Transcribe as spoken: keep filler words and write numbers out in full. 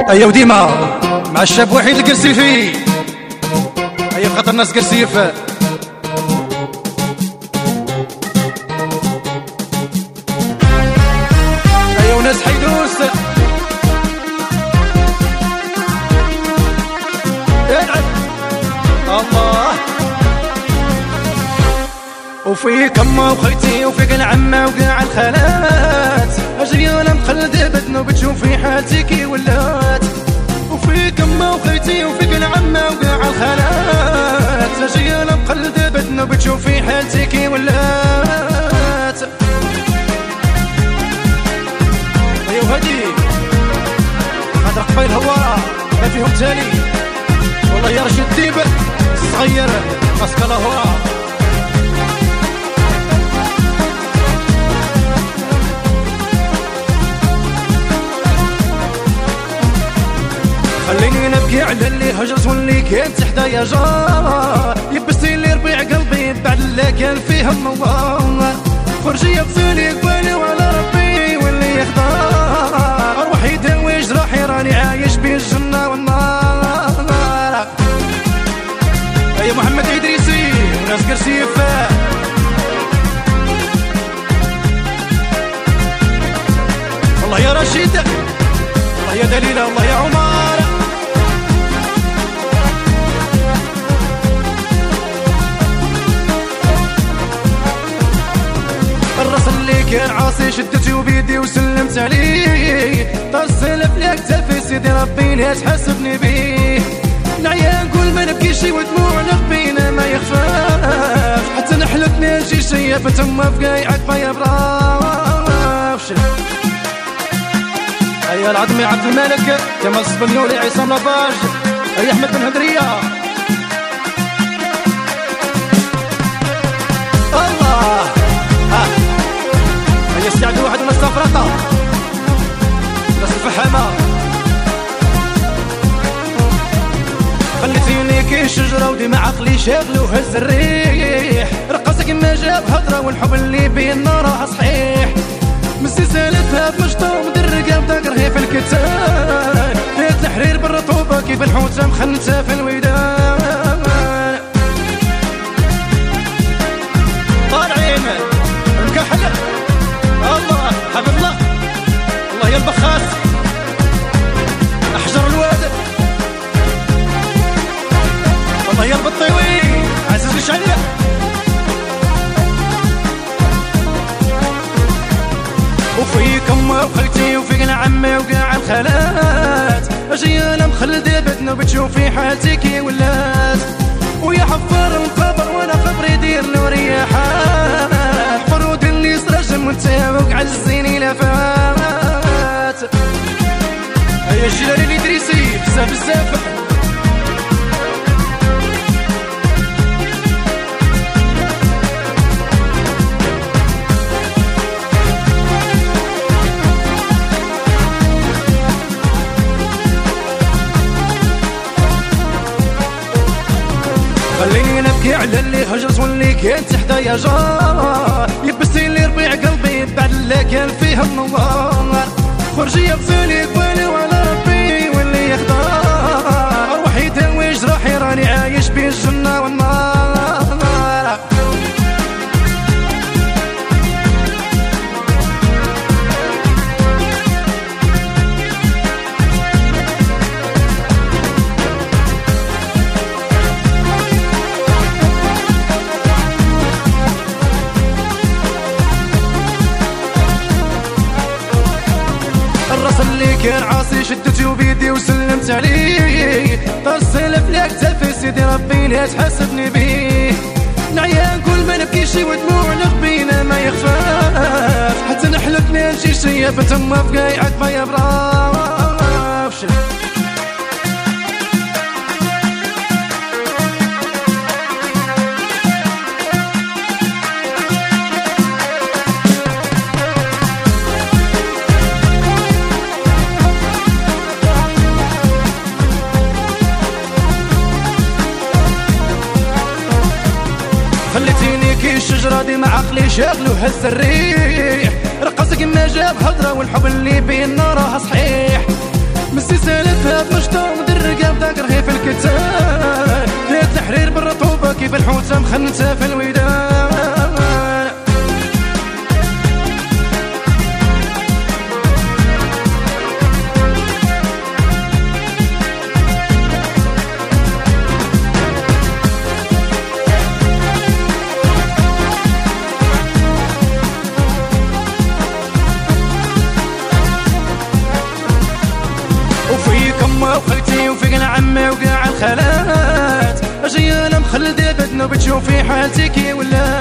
ايا وديما مع الشاب وحيد القرسيفي. ايا خاطر الناس قرسيف. ايا وناس حيدوس. العب الله. وفيك اما وخيتي وفيك العمه وكاع الخالات، اجي انا مخلد بدنا وبتشوفي حالتي كي ولات. وفيك اما وخيتي وفيك العمه وكاع الخالات، اجي انا مخلد بدنا وبتشوفي حالتي كي ولات. ايوا هادي خاطر قبيل هو ما فيهم تالي. والله يا رشيد الديب الصغير ماسك الله هو. خليني نبكي على اللي هجرت واللي كان تحدايا جار، يبستي لي ربيع قلبي بعد اللي كان فيه النوار. خرجي بزولي قبالي وعلى ربي واللي يختار، اروح يداوي جراحي راني عايش بين الجنة والنار. ايا محمد إدريسي وناس قرسيف. الله يا رشيد، الله يا دليلة، الله يا عمر. الراس اللي كان عاصي شدته بيدي وسلمت عليه، طار السلف لك تافي سيدي ربي لا تحاسبني بيه. نعيا نقول ما نبكيش ودموعنا بينا ما يخفاش، حتى نحلف نجي شياب تما بقايعك ما يبراش. ايا العظمي عبد الملك كمال السبنيولي عصام لاباج. ايا احمد بن هدريه. الله ها ايا استعدوا واحد من السفرقه ناس الفحامه. خليتيني كي الشجره وديما عقلي شاغل وهز الريح، رقصك ما جاب هضره والحب اللي بينا راه صحيح. مسي سالتها بمشطه ومدرقه بدقرها في الكتان، فيها تحرير بالرطوبه كيف الحوته مخنته في الويدان. طالعين مكحل الله حبيب الله. الله يا البخاس احجر الواد. الله يا البطيوي عزيز الشعليه. وفيك اما وخيتي وفيك العمه وكاع الخالات، اجي انا مخلد بدنا وبتشوفي حالتي كي ولات. ويا حفار مقابر وانا خبري يدير له رياحات، فرود اللي سرجم وانت وقع الزيني لافات. هيا الجلالي الإدريسي بزاف بزاف. خليني نبكي على اللي هجرت واللي كان تحدايا جار، يبستي لي ربيع قلبي بعد اللي كان فيه النوار. خرجي بزولي قبالي وعلى ربي واللي يختار، اروح يداوي جراحي راني عايش بين الجنة والنار. الراس اللي كان عاصي شدته بيدي وسلمت عليه، طار السلف لك تافي سيدي ربي لا تحاسبني بيه. نعيا نقول ما نبكيش ودموعنا بينا ما يخفاش، حتى نحلف نجي شياب تما بقايعك ما يبراش. خليتيني كي الشجرة ديما عقلي شاغل وهز الريح، رقصك ما جاب هضرة والحب اللي بينا راه صحيح. مسي سالفها بنشطة ودرقة بداك رغيف الكتان يا التحرير بالرطوبة كيف الحوتة مخنتها في الويدان وفيكم وخلتي وفيك العمي وقاع الخالات اجي انا مخلدة بدنا بتشوفي حالتي كي ولا